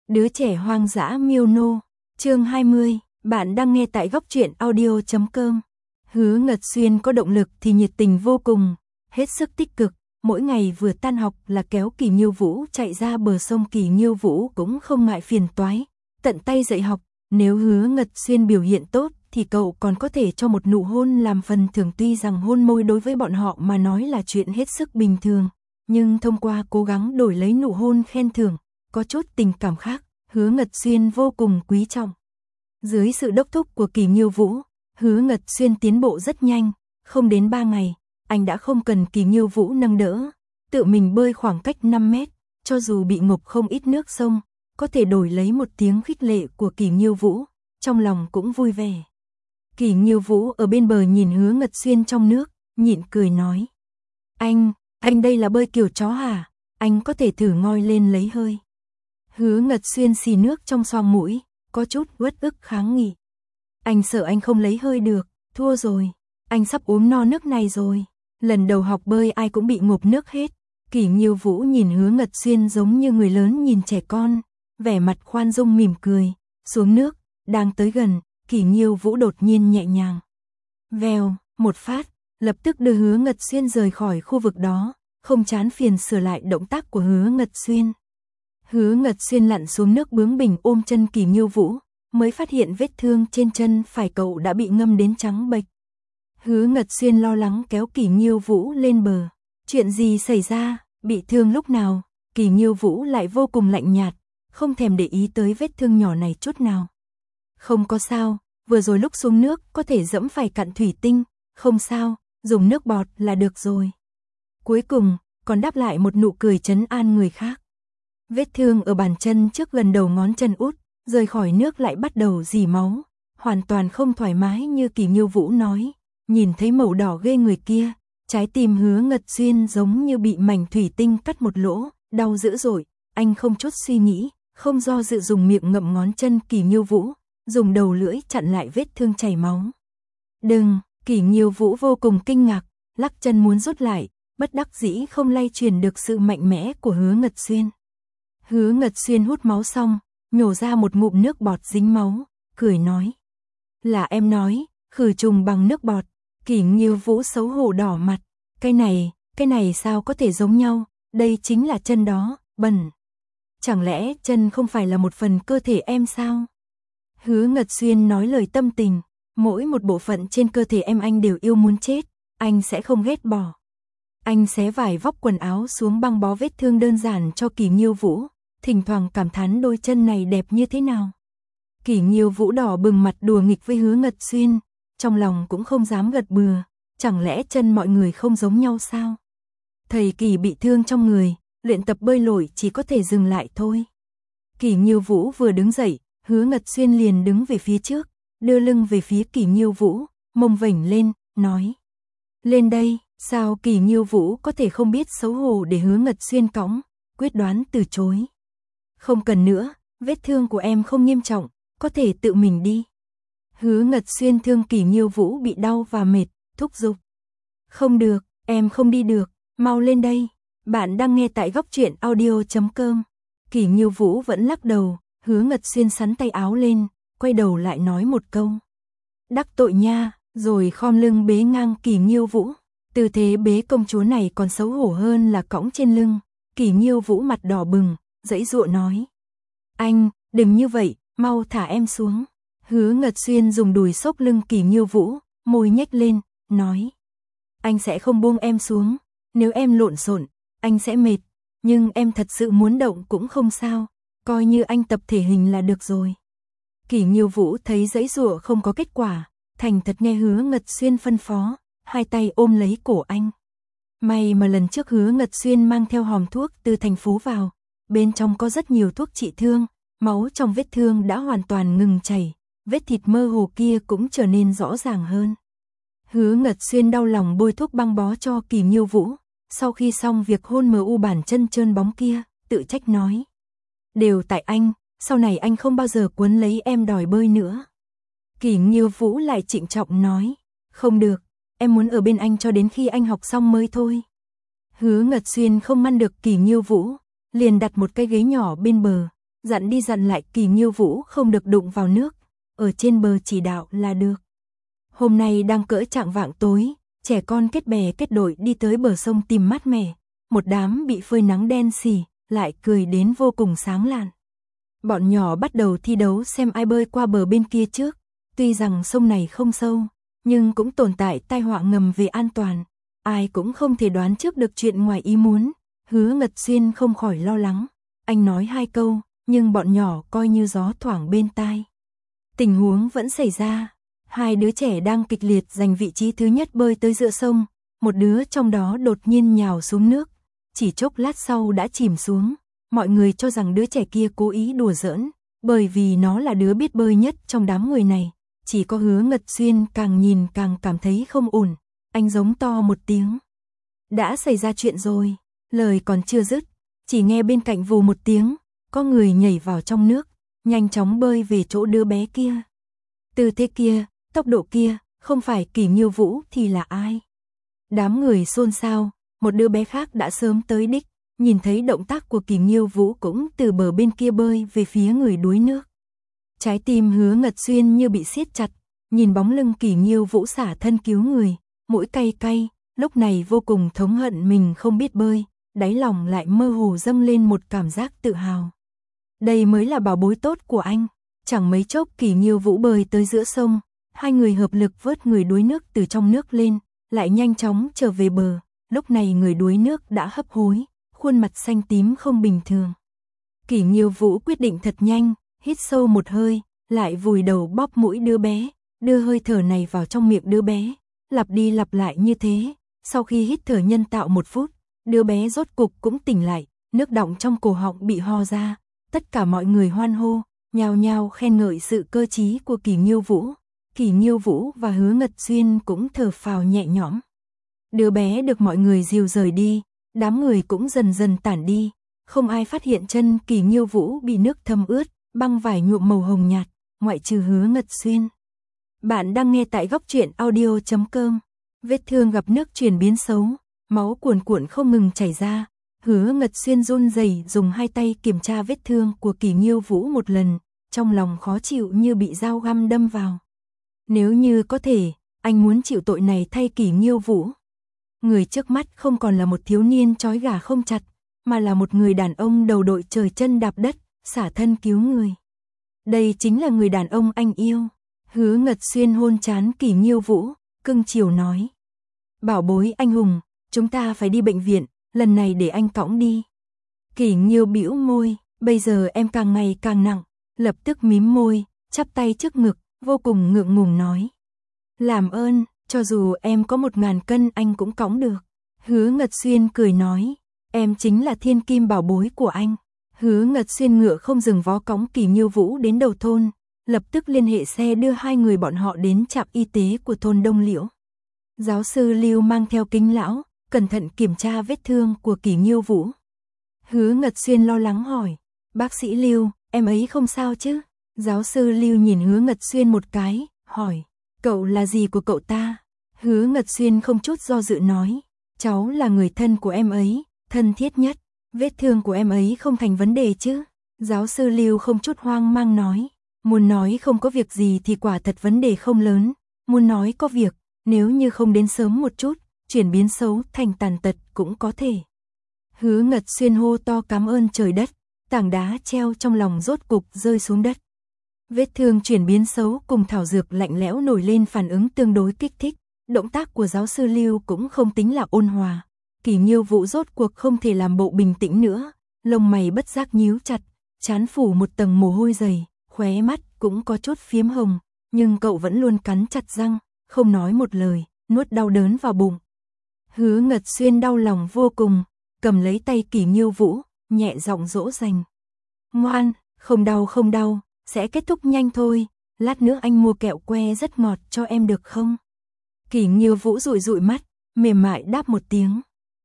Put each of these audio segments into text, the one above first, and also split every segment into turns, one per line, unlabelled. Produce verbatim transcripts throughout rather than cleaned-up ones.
Đứa trẻ hoang dã miêu nô, chương hai mươi, bạn đang nghe tại góc truyện audio chấm com. Hứa Ngật Xuyên có động lực thì nhiệt tình vô cùng, hết sức tích cực, mỗi ngày vừa tan học là kéo Kỳ Nghiêu Vũ chạy ra bờ sông. Kỳ Nghiêu Vũ cũng không ngại phiền toái, tận tay dạy học, nếu Hứa Ngật Xuyên biểu hiện tốt thì cậu còn có thể cho một nụ hôn làm phần thưởng. Tuy rằng hôn môi đối với bọn họ mà nói là chuyện hết sức bình thường, nhưng thông qua cố gắng đổi lấy nụ hôn khen thưởng, có chút tình cảm khác, Hứa Ngật Xuyên vô cùng quý trọng. Dưới sự đốc thúc của Kỳ Nghiêu Vũ, Hứa Ngật Xuyên tiến bộ rất nhanh, không đến ba ngày, anh đã không cần Kỳ Nghiêu Vũ nâng đỡ, tự mình bơi khoảng cách năm mét, cho dù bị ngộp không ít nước sông, có thể đổi lấy một tiếng khích lệ của Kỳ Nghiêu Vũ, trong lòng cũng vui vẻ. Kỳ Nghiêu Vũ ở bên bờ nhìn Hứa Ngật Xuyên trong nước, nhịn cười nói: Anh, anh đây là bơi kiểu chó hả? Anh có thể thử ngoi lên lấy hơi. Hứa Ngật Xuyên xì nước trong xoang mũi, có chút uất ức kháng nghị. Anh sợ anh không lấy hơi được, thua rồi, anh sắp uống no nước này rồi. Lần đầu học bơi ai cũng bị ngộp nước hết. Kỳ Nghiêu Vũ nhìn Hứa Ngật Xuyên giống như người lớn nhìn trẻ con, vẻ mặt khoan dung mỉm cười, xuống nước, đang tới gần, Kỳ Nghiêu Vũ đột nhiên nhẹ nhàng. Vèo, một phát, lập tức đưa Hứa Ngật Xuyên rời khỏi khu vực đó, không chán phiền sửa lại động tác của Hứa Ngật Xuyên. Hứa Ngật Xuyên lặn xuống nước bướng bỉnh ôm chân Kỳ Nghiêu Vũ, mới phát hiện vết thương trên chân phải cậu đã bị ngâm đến trắng bệch. Hứa Ngật Xuyên lo lắng kéo Kỳ Nghiêu Vũ lên bờ. Chuyện gì xảy ra, bị thương lúc nào? Kỳ Nghiêu Vũ lại vô cùng lạnh nhạt, không thèm để ý tới vết thương nhỏ này chút nào. Không có sao, vừa rồi lúc xuống nước có thể dẫm phải cặn thủy tinh, không sao, dùng nước bọt là được rồi. Cuối cùng, còn đáp lại một nụ cười trấn an người khác. Vết thương ở bàn chân trước gần đầu ngón chân út, rời khỏi nước lại bắt đầu rỉ máu, hoàn toàn không thoải mái như Kỳ Nghiêu Vũ nói. Nhìn thấy màu đỏ ghê người kia, trái tim Hứa Ngật Xuyên giống như bị mảnh thủy tinh cắt một lỗ, đau dữ dội, anh không chút suy nghĩ, không do dự dùng miệng ngậm ngón chân Kỳ Nghiêu Vũ, dùng đầu lưỡi chặn lại vết thương chảy máu. Đừng, Kỳ Nghiêu Vũ vô cùng kinh ngạc, lắc chân muốn rút lại, bất đắc dĩ không lay truyền được sự mạnh mẽ của Hứa Ngật Xuyên. Hứa Ngật Xuyên hút máu xong, nhổ ra một ngụm nước bọt dính máu, cười nói: Là em nói, khử trùng bằng nước bọt. Kỳ Nghiêu Vũ xấu hổ đỏ mặt, cái này, cái này sao có thể giống nhau, đây chính là chân đó, bẩn. Chẳng lẽ chân không phải là một phần cơ thể em sao? Hứa Ngật Xuyên nói lời tâm tình, mỗi một bộ phận trên cơ thể em anh đều yêu muốn chết, anh sẽ không ghét bỏ. Anh xé vải vóc quần áo xuống băng bó vết thương đơn giản cho Kỳ Nghiêu Vũ, thỉnh thoảng cảm thán đôi chân này đẹp như thế nào. Kỳ Nghiêu Vũ đỏ bừng mặt đùa nghịch với Hứa Ngật Xuyên, trong lòng cũng không dám gật bừa, chẳng lẽ chân mọi người không giống nhau sao? Thầy Kỳ bị thương trong người, luyện tập bơi lội chỉ có thể dừng lại thôi. Kỳ Nghiêu Vũ vừa đứng dậy, Hứa Ngật Xuyên liền đứng về phía trước, đưa lưng về phía Kỳ Nghiêu Vũ, mông vểnh lên, nói: Lên đây. Sao Kỳ Nghiêu Vũ có thể không biết xấu hổ để Hứa Ngật Xuyên cõng, quyết đoán từ chối. Không cần nữa, vết thương của em không nghiêm trọng, có thể tự mình đi. Hứa Ngật Xuyên thương Kỳ Nghiêu Vũ bị đau và mệt, thúc giục. Không được, em không đi được, mau lên đây. Bạn đang nghe tại góc truyện audio chấm com. Kỳ Nghiêu Vũ vẫn lắc đầu, Hứa Ngật Xuyên sắn tay áo lên, quay đầu lại nói một câu: Đắc tội nha, rồi khom lưng bế ngang Kỳ Nghiêu Vũ. Tư thế bế công chúa này còn xấu hổ hơn là cõng trên lưng. Kỳ Nghiêu Vũ mặt đỏ bừng, giãy giụa nói: Anh, đừng như vậy, mau thả em xuống. Hứa Ngật Xuyên dùng đùi xốc lưng Kỳ Nghiêu Vũ, môi nhếch lên, nói: Anh sẽ không buông em xuống, nếu em lộn xộn, anh sẽ mệt, nhưng em thật sự muốn động cũng không sao, coi như anh tập thể hình là được rồi. Kỳ Nghiêu Vũ thấy giãy giụa không có kết quả, thành thật nghe Hứa Ngật Xuyên phân phó, hai tay ôm lấy cổ anh. May mà lần trước Hứa Ngật Xuyên mang theo hòm thuốc từ thành phố vào, bên trong có rất nhiều thuốc trị thương, máu trong vết thương đã hoàn toàn ngừng chảy, vết thịt mơ hồ kia cũng trở nên rõ ràng hơn. Hứa Ngật Xuyên đau lòng bôi thuốc băng bó cho Kỳ Nghiêu Vũ, sau khi xong việc hôn mờ u bàn chân trơn bóng kia, tự trách nói: Đều tại anh, sau này anh không bao giờ quấn lấy em đòi bơi nữa. Kỳ Nghiêu Vũ lại trịnh trọng nói: Không được, em muốn ở bên anh cho đến khi anh học xong mới thôi. Hứa Ngật Xuyên không ngăn được Kỳ Nghiêu Vũ, liền đặt một cái ghế nhỏ bên bờ, dặn đi dặn lại Kỳ Nghiêu Vũ không được đụng vào nước, ở trên bờ chỉ đạo là được. Hôm nay đang cỡ chạng vạng tối, trẻ con kết bè kết đội đi tới bờ sông tìm mát mẻ, một đám bị phơi nắng đen xỉ, lại cười đến vô cùng sáng lạn. Bọn nhỏ bắt đầu thi đấu xem ai bơi qua bờ bên kia trước, tuy rằng sông này không sâu, nhưng cũng tồn tại tai họa ngầm về an toàn, ai cũng không thể đoán trước được chuyện ngoài ý muốn. Hứa Ngật Xuyên không khỏi lo lắng, anh nói hai câu, nhưng bọn nhỏ coi như gió thoảng bên tai. Tình huống vẫn xảy ra, hai đứa trẻ đang kịch liệt giành vị trí thứ nhất bơi tới giữa sông, một đứa trong đó đột nhiên nhào xuống nước, chỉ chốc lát sau đã chìm xuống. Mọi người cho rằng đứa trẻ kia cố ý đùa giỡn, bởi vì nó là đứa biết bơi nhất trong đám người này. Chỉ có Hứa Ngật Xuyên càng nhìn càng cảm thấy không ổn, anh giống to một tiếng. Đã xảy ra chuyện rồi, lời còn chưa dứt, chỉ nghe bên cạnh vù một tiếng, có người nhảy vào trong nước, nhanh chóng bơi về chỗ đứa bé kia. Tư thế kia, tốc độ kia, không phải Kỳ Nghiêu Vũ thì là ai? Đám người xôn xao, một đứa bé khác đã sớm tới đích, nhìn thấy động tác của Kỳ Nghiêu Vũ cũng từ bờ bên kia bơi về phía người đuối nước. Trái tim Hứa Ngật Xuyên như bị siết chặt, nhìn bóng lưng Kỳ Nghiêu Vũ xả thân cứu người, mũi cay cay, lúc này vô cùng thống hận mình không biết bơi, đáy lòng lại mơ hồ dâng lên một cảm giác tự hào. Đây mới là bảo bối tốt của anh. Chẳng mấy chốc Kỳ Nghiêu Vũ bơi tới giữa sông, hai người hợp lực vớt người đuối nước từ trong nước lên, lại nhanh chóng trở về bờ. Lúc này người đuối nước đã hấp hối, khuôn mặt xanh tím không bình thường. Kỳ Nghiêu Vũ quyết định thật nhanh, hít sâu một hơi, lại vùi đầu bóp mũi đứa bé, đưa hơi thở này vào trong miệng đứa bé, lặp đi lặp lại như thế. Sau khi hít thở nhân tạo một phút, đứa bé rốt cục cũng tỉnh lại, nước đọng trong cổ họng bị ho ra, tất cả mọi người hoan hô, nhao nhao khen ngợi sự cơ trí của Kỳ Nghiêu Vũ. Kỳ Nghiêu Vũ và Hứa Ngật Xuyên cũng thở phào nhẹ nhõm. Đứa bé được mọi người dìu rời đi, đám người cũng dần dần tản đi, không ai phát hiện chân Kỳ Nghiêu Vũ bị nước thấm ướt, băng vải nhuộm màu hồng nhạt, ngoại trừ Hứa Ngật Xuyên. Bạn đang nghe tại góc truyện audio chấm com. Vết thương gặp nước chuyển biến xấu, máu cuồn cuộn không ngừng chảy ra. Hứa Ngật Xuyên run rẩy dùng hai tay kiểm tra vết thương của Kỳ Nghiêu Vũ một lần, trong lòng khó chịu như bị dao găm đâm vào. Nếu như có thể, anh muốn chịu tội này thay Kỳ Nghiêu Vũ. Người trước mắt không còn là một thiếu niên trói gà không chặt, mà là một người đàn ông đầu đội trời chân đạp đất, xả thân cứu người. Đây chính là người đàn ông anh yêu. Hứa Ngật Xuyên hôn trán Kỳ Nghiêu Vũ, cưng chiều nói. Bảo bối anh hùng, chúng ta phải đi bệnh viện, lần này để anh cõng đi. Kỳ Nghiêu bĩu môi, bây giờ em càng ngày càng nặng, lập tức mím môi, chắp tay trước ngực, vô cùng ngượng ngùng nói. Làm ơn, cho dù em có một ngàn cân anh cũng cõng được. Hứa Ngật Xuyên cười nói, em chính là thiên kim bảo bối của anh. Hứa Ngật Xuyên ngựa không dừng vó cõng Kỳ Nghiêu Vũ đến đầu thôn, lập tức liên hệ xe đưa hai người bọn họ đến trạm y tế của thôn Đông Liễu. Giáo sư Lưu mang theo kính lão, cẩn thận kiểm tra vết thương của Kỳ Nghiêu Vũ. Hứa Ngật Xuyên lo lắng hỏi, bác sĩ Lưu, em ấy không sao chứ? Giáo sư Lưu nhìn Hứa Ngật Xuyên một cái, hỏi, cậu là gì của cậu ta? Hứa Ngật Xuyên không chút do dự nói, cháu là người thân của em ấy, thân thiết nhất, vết thương của em ấy không thành vấn đề chứ? Giáo sư Lưu không chút hoang mang nói, muốn nói không có việc gì thì quả thật vấn đề không lớn, muốn nói có việc, nếu như không đến sớm một chút, chuyển biến xấu thành tàn tật cũng có thể. Hứa Ngật Xuyên hô to cảm ơn trời đất, tảng đá treo trong lòng rốt cục rơi xuống đất. Vết thương chuyển biến xấu cùng thảo dược lạnh lẽo nổi lên phản ứng tương đối kích thích, động tác của giáo sư Lưu cũng không tính là ôn hòa. Kỳ Nghiêu Vũ rốt cuộc không thể làm bộ bình tĩnh nữa, lông mày bất giác nhíu chặt, trán phủ một tầng mồ hôi dày, khóe mắt cũng có chút phiếm hồng, nhưng cậu vẫn luôn cắn chặt răng, không nói một lời, nuốt đau đớn vào bụng. Hứa Ngật Xuyên đau lòng vô cùng, cầm lấy tay Kỳ Nghiêu Vũ, nhẹ giọng dỗ dành. Ngoan, không đau không đau, sẽ kết thúc nhanh thôi, lát nữa anh mua kẹo que rất ngọt cho em được không? Kỳ Nghiêu Vũ dụi dụi mắt, mềm mại đáp một tiếng.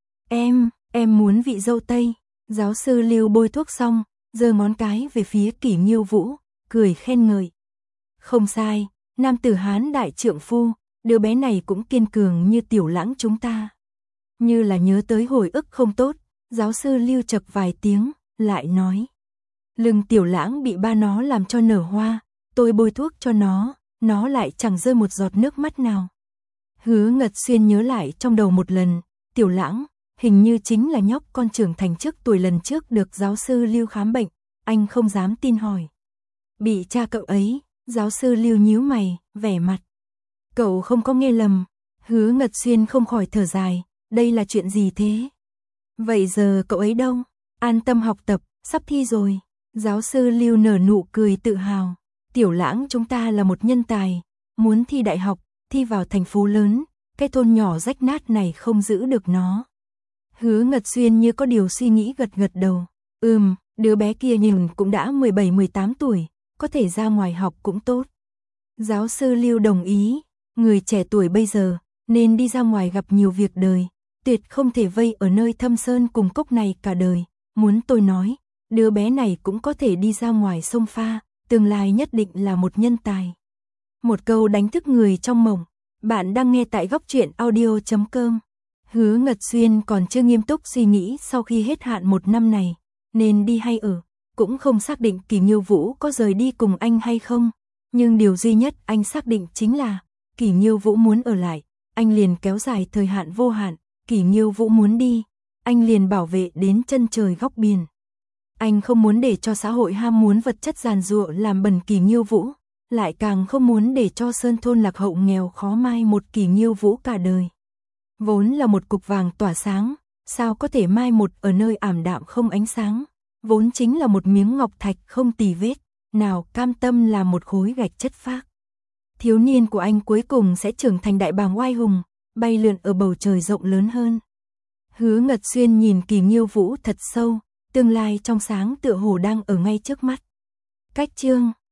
Em, em muốn vị dâu tây. Giáo sư Lưu bôi thuốc xong, giơ ngón cái về phía Kỳ Nghiêu Vũ, cười khen ngợi. Không sai, nam tử Hán đại trượng phu, đứa bé này cũng kiên cường như Tiểu Lãng chúng ta. Như là nhớ tới hồi ức không tốt, giáo sư Lưu chậc vài tiếng, lại nói. Lưng Tiểu Lãng bị ba nó làm cho nở hoa, tôi bôi thuốc cho nó, nó lại chẳng rơi một giọt nước mắt nào. Hứa Ngật Xuyên nhớ lại trong đầu một lần, Tiểu Lãng, hình như chính là nhóc con trưởng thành trước tuổi lần trước được giáo sư Lưu khám bệnh, anh không dám tin hỏi. Bị cha cậu ấy, giáo sư Lưu nhíu mày, vẻ mặt. Cậu không có nghe lầm, Hứa Ngật Xuyên không khỏi thở dài, đây là chuyện gì thế? Vậy giờ cậu ấy đâu? An tâm học tập, sắp thi rồi. Giáo sư Lưu nở nụ cười tự hào. Tiểu Lãng chúng ta là một nhân tài, muốn thi đại học, thi vào thành phố lớn, cái thôn nhỏ rách nát này không giữ được nó. Hứa Ngật Xuyên như có điều suy nghĩ gật gật đầu. Ừm, đứa bé kia nhìn cũng đã mười bảy mười tám tuổi, có thể ra ngoài học cũng tốt. Giáo sư Lưu đồng ý, người trẻ tuổi bây giờ, nên đi ra ngoài gặp nhiều việc đời, tuyệt không thể vây ở nơi thâm sơn cùng cốc này cả đời. Muốn tôi nói, đứa bé này cũng có thể đi ra ngoài sông pha, tương lai nhất định là một nhân tài. Một câu đánh thức người trong mộng. Bạn đang nghe tại góc truyện audio chấm com. Hứa Ngật Xuyên còn chưa nghiêm túc suy nghĩ sau khi hết hạn một năm này, nên đi hay ở, cũng không xác định Kỷ Nghiêu Vũ có rời đi cùng anh hay không. Nhưng điều duy nhất anh xác định chính là, Kỷ Nghiêu Vũ muốn ở lại, anh liền kéo dài thời hạn vô hạn, Kỷ Nghiêu Vũ muốn đi, anh liền bảo vệ đến chân trời góc biển. Anh không muốn để cho xã hội ham muốn vật chất giàn giụa làm bẩn Kỷ Nghiêu Vũ, lại càng không muốn để cho sơn thôn lạc hậu nghèo khó mai một Kỷ Nghiêu Vũ cả đời. Vốn là một cục vàng tỏa sáng, sao có thể mai một ở nơi ảm đạm không ánh sáng, vốn chính là một miếng ngọc thạch không tì vết, nào cam tâm là một khối gạch chất phác. Thiếu niên của anh cuối cùng sẽ trưởng thành đại bàng oai hùng, bay lượn ở bầu trời rộng lớn hơn. Hứa Ngật Xuyên nhìn Kỷ Nghiêu Vũ thật sâu, tương lai trong sáng tựa hồ đang ở ngay trước mắt. Cách chương